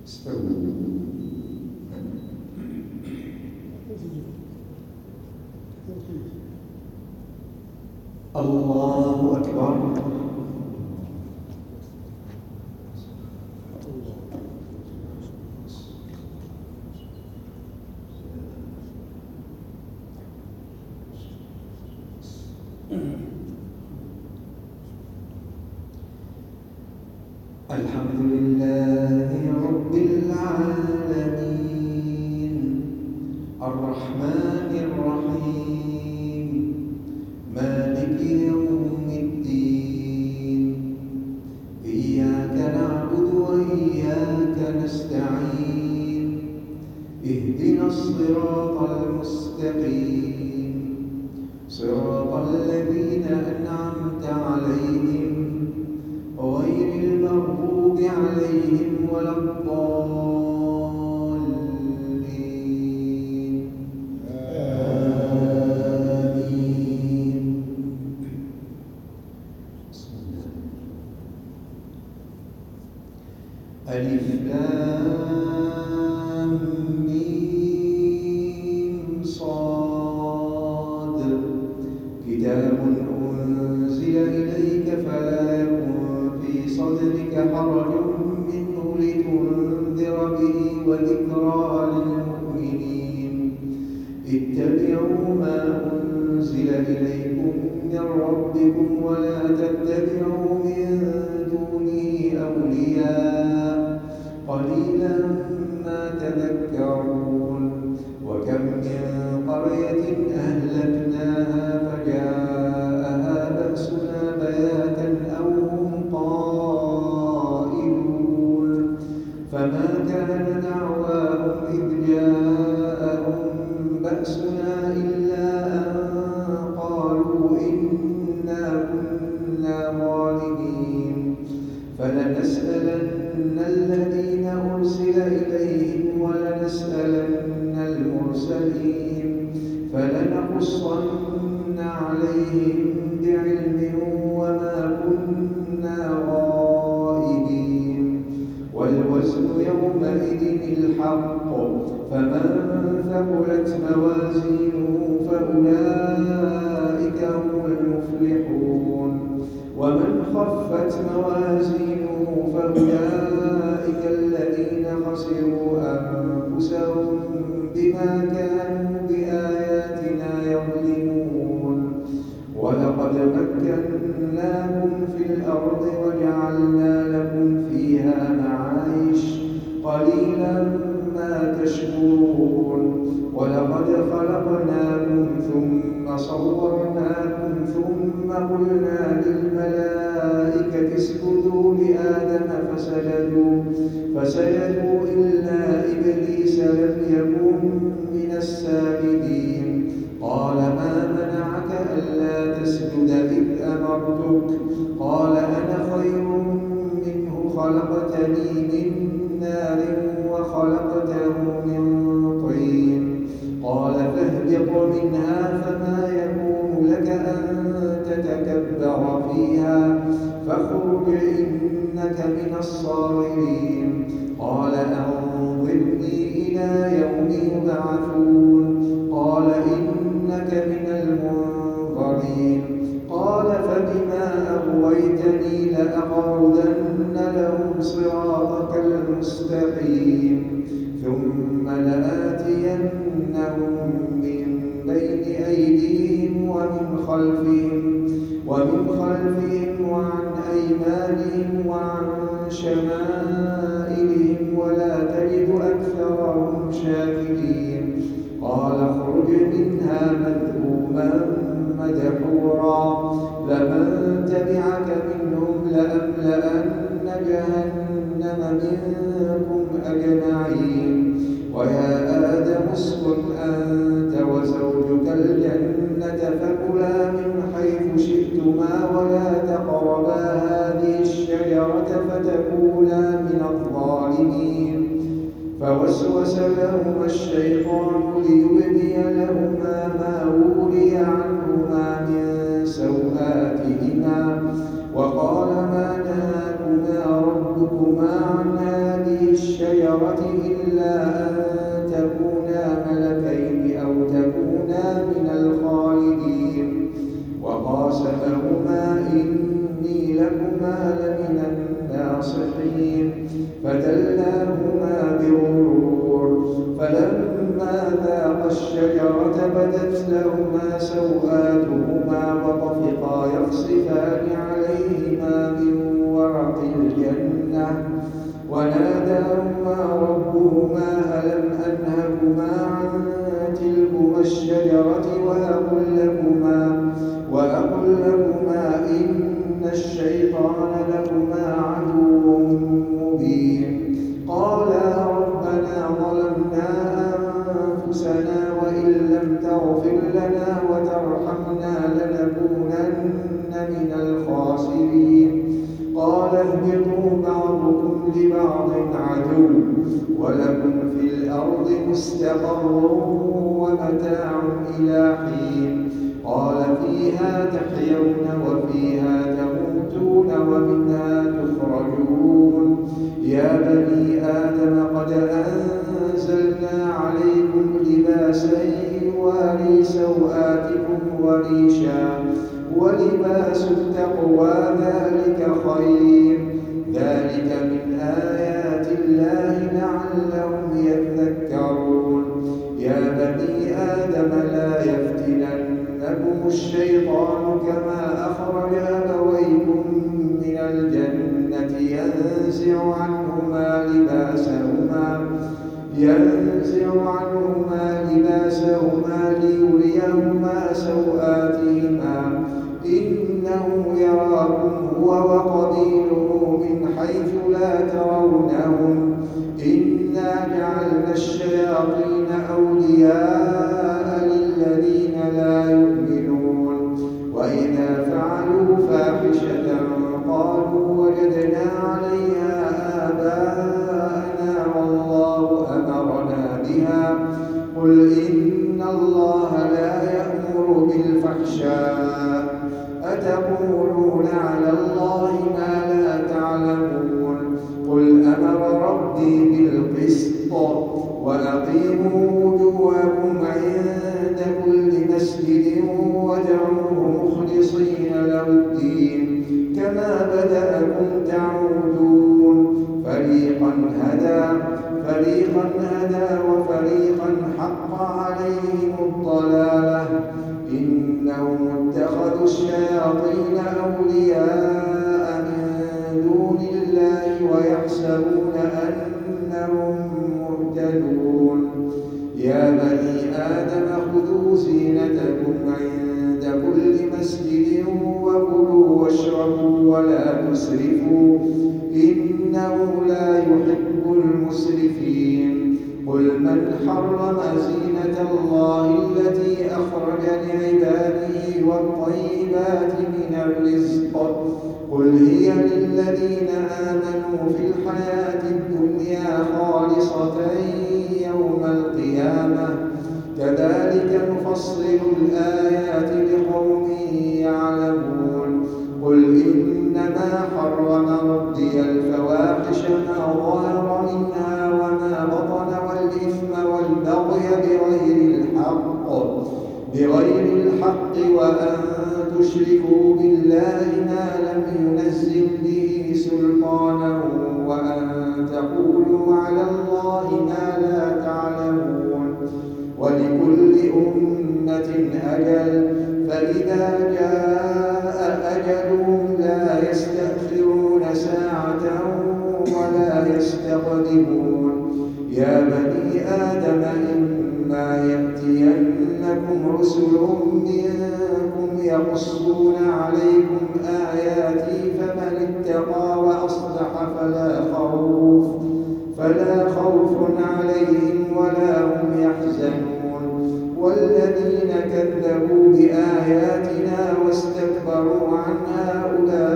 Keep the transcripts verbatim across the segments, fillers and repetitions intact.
الله أكبر. الحمد لله رب العالمين الرحمن الرحيم مالك يوم الدين إياك نعبد وإياك نستعين اهدنا الصراط المستقيم صراط الذين أنعمت عليهم غير المغضوب عليهم ولا الضالين آمين. ألف لام ميم صاد كتاب أنزل إليك فلا يكن في صدرك حرج منه لتنذر به وذكرى للمؤمنين اتبعوا ما أنزل إليكم من ربكم ولا تتبعوا من دونه أولياء قليلا ما تذكرون. وكم من قرية أهلكناها فجاءها بأسنا بياتا أو هم قائلون فما كان دعواهم إذ جاءهم بأسنا إلا أن قالوا إنا كنا ظالمين فلنسألن الذين أرسل إليهم ولنسألن المرسلين فلنقصن عليهم بعلم وما كنا غائبين والوزن يومئذ الحق فمن ثقلت موازينه فأولئك هم المفلحون ومن خفت موازينه فأولئك الذين خسروا أنفسهم بما كانوا بآياتنا يظلمون. ولقد مكناكم في الأرض وجعلنا لكم فيها معايش قليلا ما تشكرون. ولقد خلقناكم ثم صورناكم ثم قلنا للملائكة اسجدوا لآدم فسجدوا فسجدوا إلا إبليس لم يكن من الساجدين قال ما منعك ألا تسجد إذ أمرتك قال أنا خير منه خلقتني من نار وخلقته من طين قال فاهبط منها فما يكون لك أن تتكبر فيها فاخرج إنك من الصاغرين قال أنظرني إلى يوم يبعثون قال إنك من المنظرين قال فبما أغويتني لأقعدن لهم صراطك المستقيم ثم لآتينهم من بين أيديهم ومن خلفهم ومن خلفهم وعن أيمانهم وعن شمائلهم ولا تجد أكثرهم شاكرين قال اخرج منها مذءوما مدحورا لمن تبعك منهم لأملأن جهنم منكم أجمعين. ويا آدم اسكن أنت وزوجك الجنة فكلا من حيث شئتما ولا تقربا هذه الشجرة فتكونا من الظالمين. فوسوس لهما الشيطان ليبدي لهما ما وري عنهما من سوآتهما وقال ما نهاكما ربكما عن هذه الشجرة الشجرة إلا أن تكونا ملكين أو تكونا من الخالدين. وقاسمهما إني لكما لمن الناصحين فدلاهما بغرور فلما ذاقا الشجرة بدت لهما سوآتهما وطفقا يخصفان عليهما من ورق الجنة وناداهما ربهما ألم أنهكما عن تلكما الشجرة وأقل لكما, وأقل لكما إن الشيطان لكما عدو مبين. قالا ربنا ظلمنا أنفسنا وإن لم تغفر لنا وترحمنا لنكونن من الخاسرين. قال اهبطوا بعضكم لبعض عدو ولكم في الأرض مستقر ومتاع إلى حين. قال فيها تحيون وفيها تموتون ومنها تخرجون. يا بني آدم قد أنزلنا عليكم لباسا يواري سوآتكم وريشا ولباس التقوى ذلك خير. ذلك من آيات الله لعلهم يذكرون. يا بني آدم لا يفتننكم الشيطان كما أخرج أبويكم من الجنة ينزع عنهما لباسهما ينزع عنهما لباسهما ليريهما سوآتهما إنه يراكم هو وقبيله من حيث لا ترونهم إنا جعلنا الشياطين أولياء للذين لا يؤمنون. وإذا فعلوا فاحشة قالوا وجدنا عليها آباءنا والله أمرنا بها قل إن الله لا يأمر بالفحشاء أتقولون على الله ما لا تعلمون. قل أمر ربي بالقسط وأقيموا وجوهكم عند كل مسجد وادعوه مخلصين له الدين كما بدأكم تعودون. فريقا هدى فريقا هدى وفريقا حق عليهم الضلالة إنهم اتخذوا الشياطين أولياء من دون الله ويحسبون أنهم مهتدون. يا بني آدم خذوا زينتكم عند كل مسجد وكلوا واشربوا ولا تسرفوا إنه لا يحب المسرفين. قل من حرم زينة الله التي أخرج لعباده والطيبات من الرزق قل هي للذين آمنوا في الحياة الدنيا خالصة يوم القيامة كذلك نفصل الآيات لقوم يعلمون. قل إنما حرم ربي الفواحش ما ظهر منها وما بطن والإثم والبغي بغير الحق بغير الحق وأن تشركوا بالله ما لم ينزل به سلطانا وأن تقولوا على الله ما لا تعلمون. ولكل أمة أجل فإذا جاء أجلهم لا يستأخرون ساعة ولا يستقدمون. يا بني آدم إما يأتينكم رسل منكم يقصون عليكم آياتي فمن اتقى وأصلح فلا خوف فلا خوف عليهم ولا هم يحزنون. والذين كذبوا بآياتنا واستكبروا عنها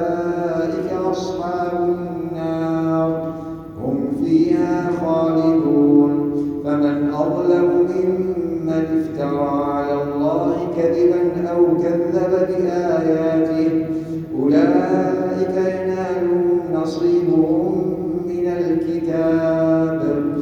أولئك أصحاب النار هم فيها خالدون. فمن أظلم ممن افترى على الله كذبا أو كذب بآياته أولئك ينالهم نصيبهم من الكتاب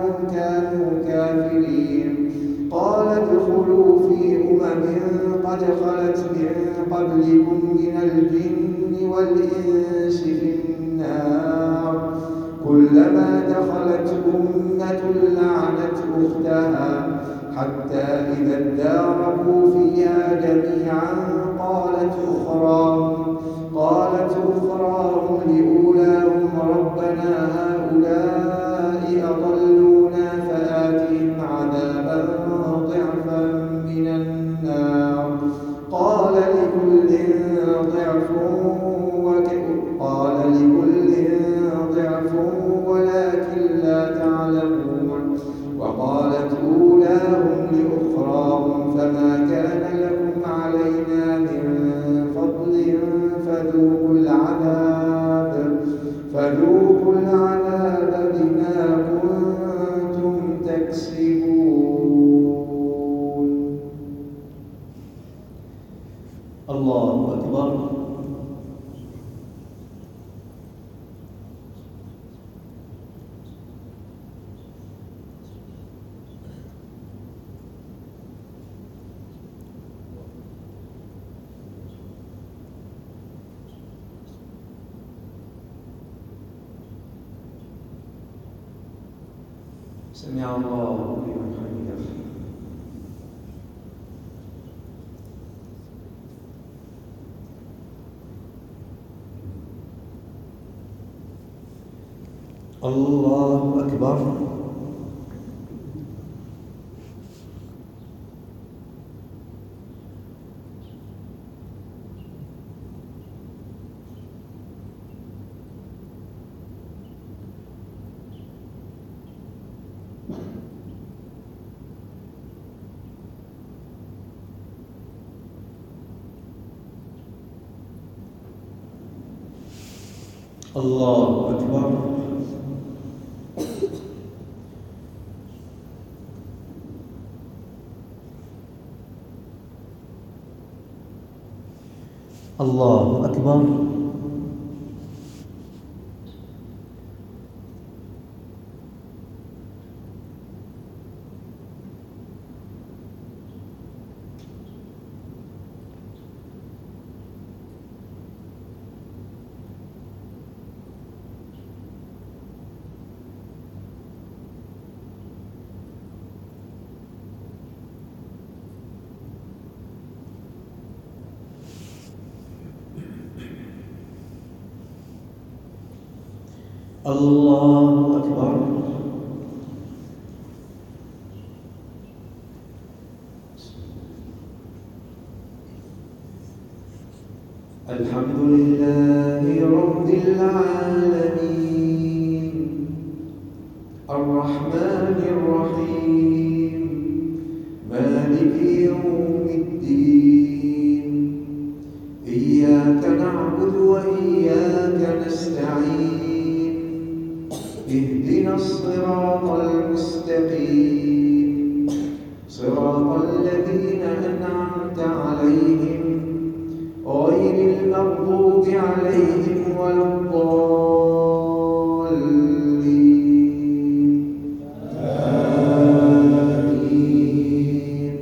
أنهم كانوا كافرين. قال ادخلوا في أمم قد خلت من قبلكم من الجن والإنس في النار كلما دخلت أمة لعنت أختها حتى إذا اداركوا فيها جميعا قالت أخراهم قالت أخراهم لأولاهم ربنا هؤلاء أضلونا فآتهم عذابا ضعفا من النار قال لكل ضعف قال لكل ضعف ولكن لا تعلمون. وقالت أولاهم لأخراهم فما كان لكم علينا من فضل فذوقوا العذاب فذوقوا العذاب بما كنتم تكسبون. الله أكبر. سمع الله لمن حمده. الله أكبر. الله أكبر. الله أكبر. الله أكبر. الحمد لله رب العالمين الرحمن الرحيم مالك يوم الدين إياك نعبد وإياك نستعين اهدنا الصراط المستقيم صراط الذين أنعمت عليهم غير المغضوب عليهم ولا الضالين آمين.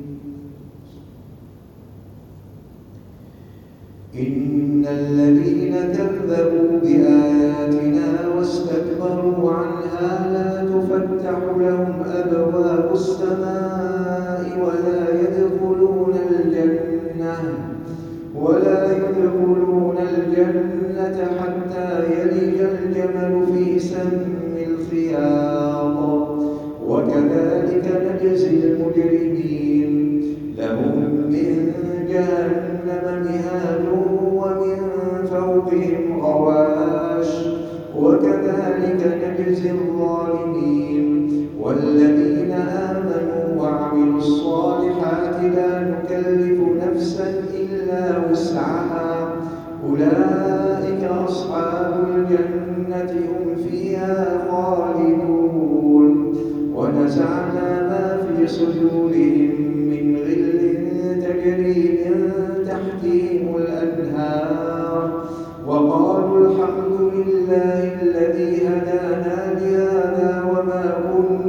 إن الذين كذبوا بآياتنا واستكبروا عنها لا تفتح لهم أبواب السماء ولا يدخلون الجنة ولا يدخلون الجنة حتى يلج الجمل في سم الخياط وكذلك نجزي المجرمين لهم من جهنم مهاد ومن فوقهم غواش وكذلك نجزي الظالمين. والذين آمنوا وعملوا الصالحات لا نكلف نفسا إلا وسعها أولئك أصحاب الجنة هم فيها خالدون. ونزعنا ما في صدورهم من غل تجري من تحتهم الأنهار وقالوا الحمد لله الذي هدانا لهذا وما كنا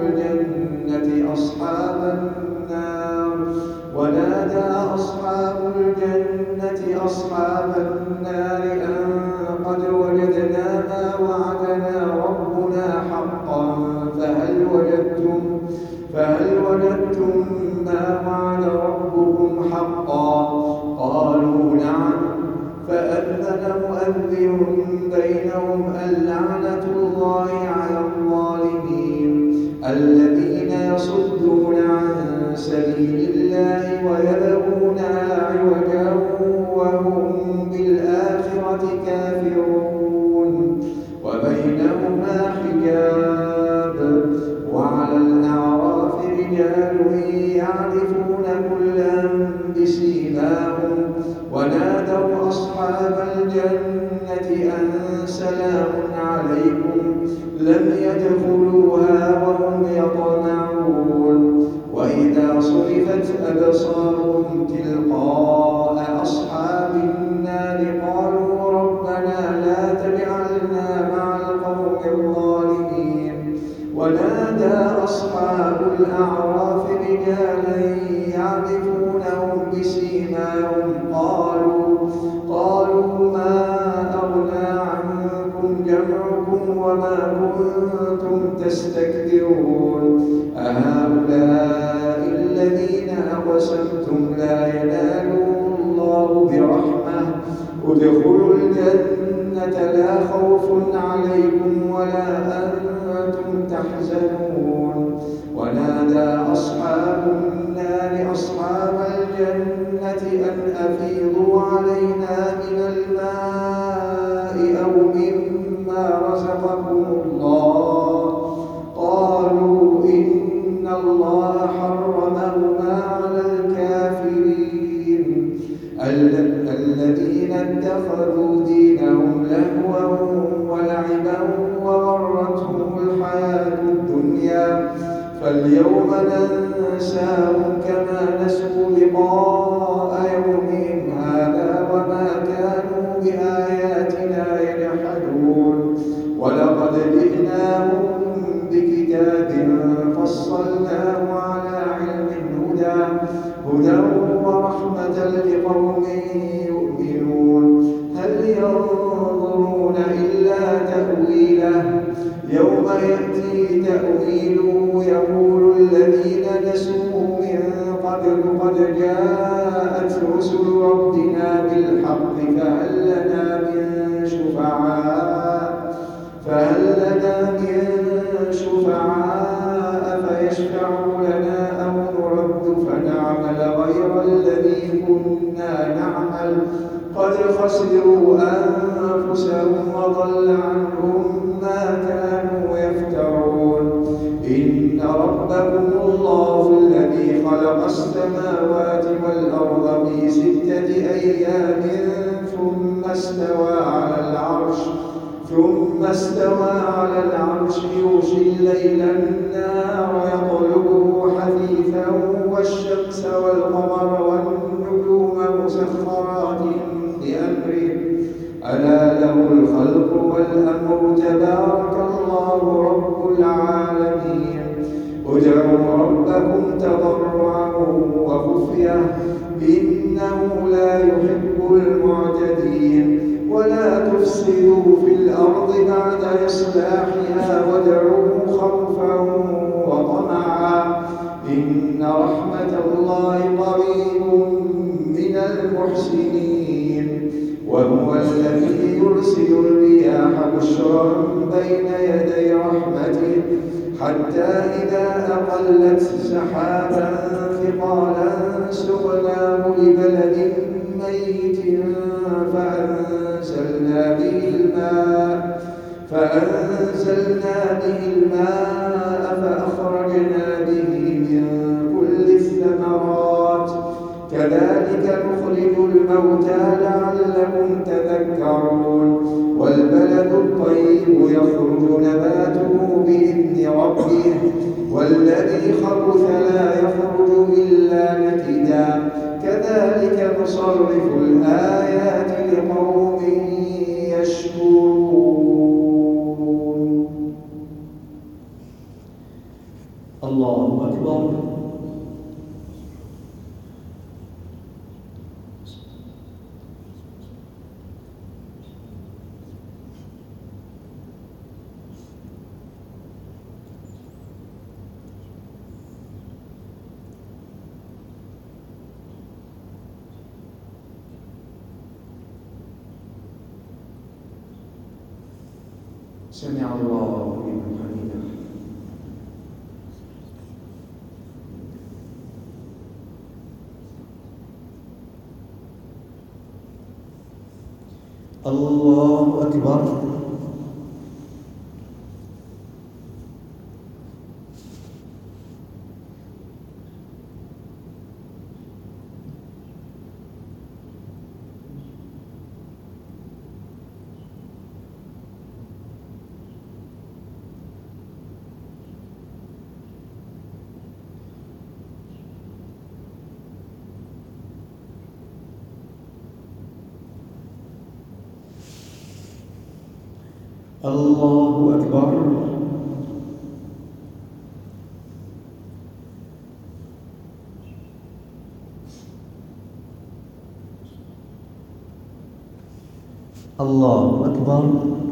الجنة أصحاب النار ونادى أصحاب الجنة أصحاب النار أن قد وجدنا ما وعدنا ربنا حقا فهل وجدتم فهل وجدتم ما وعد ربكم حقا قالوا نعم فأذن مؤذن بينهم اللعنة الله على الظالمين الذين يصدون عن سبيل الله ويبغونها عوجا وهم بالآخرة كافرون وبينهما حجاب وعلى الأعراف رجال يعرفون كلا بسيماهم ونادوا أصحاب الجنة أن سلام عليكم لم يدخلوها وهم يطمعون وإذا صرفت أبصارهم تلقاء أصحاب النار قالوا ربنا لا تجعلنا مع القوم الظالمين ونادى أصحاب الأعراف رجالا يعرفونهم بسيماهم قالوا قالوا ما أغنى عنكم جمعكم وما كنتم تستكبرون أهؤلاء الذين أقسمتم لا ينالهم الله برحمة ادخلوا الجنة لا خوف عليكم ولا أنتم تحزنون ونادى أصحاب النار أصحاب الجنة أن أفيضوا علينا من الماء أو مما رزقكم الله قالوا إن الله حرمهما على الكافرين الذين اتخذوا دينهم لهوا ولعبا وغرتهم الحياة الدنيا فاليوم ننساهم كما نسوا لقاء يومهم هذا وما كانوا بآياتنا يجحدون ولقد جئناهم بكتاب فصلناه على علم هدى هدى ورحمة لقوم يؤمنون هل ينظرون إلا تأويله يوم يأتي تأويله يقول الذين نسوه من قبل قد جاءت رسل ربنا بالحق فهل لنا من شفعاء فهل لنا من شفعاء فيشفعوا لنا أو نرد فنعمل غير الذي كنا نعمل قد خسروا أنفسهم وضل عنهم ما كانوا يفترون إن ربكم الله الذي خلق السماوات والأرض في ستة أيام ثم استوى على العرش ثم استوى على العرش يغشي الليل النار يطلبه حثيثا والشمس والقمر والنجوم مسخرات بأمره ألا له الخلق والأمر تبارك الله رب العالمين ادعوا ربكم تضرعا وخفية إنه لا يحب المعتدين ولا تفسدوا في الأرض بعد إصلاحها وادعوه خوفا وطمعا إن رحمة الله قريب من المحسنين وهو الذي يرسل الرياح بشرا بين يدي رحمته حتى إذا أقلت سحابا ثقالا سقناه لبلد ميت فأنزلنا به الماء فأنزلنا به الماء فأخرجنا به من كل الثمرات كذلك نخرج الموتى لعلكم تذكرون والبلد الطيب يخرج نباته بإذن ربه والذي خبث لا يخرج إلا نكدا كذلك نصرف الآيات لقوم يشكرون الله أكبر. سمع الله لمن حمده. الله أكبر. الله أكبر. الله أكبر.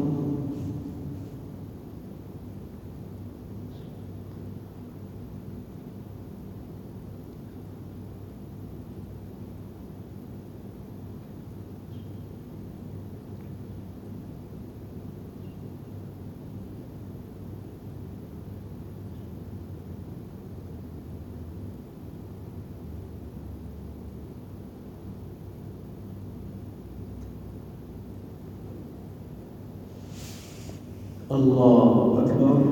الله أكبر.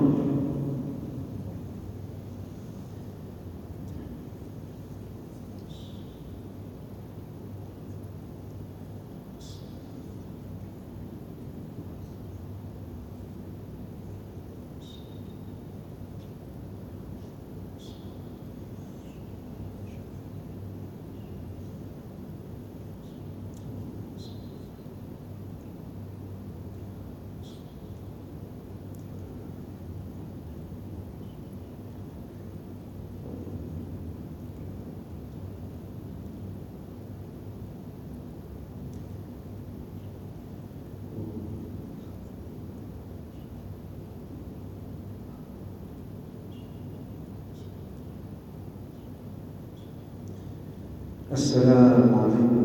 السلام عليكم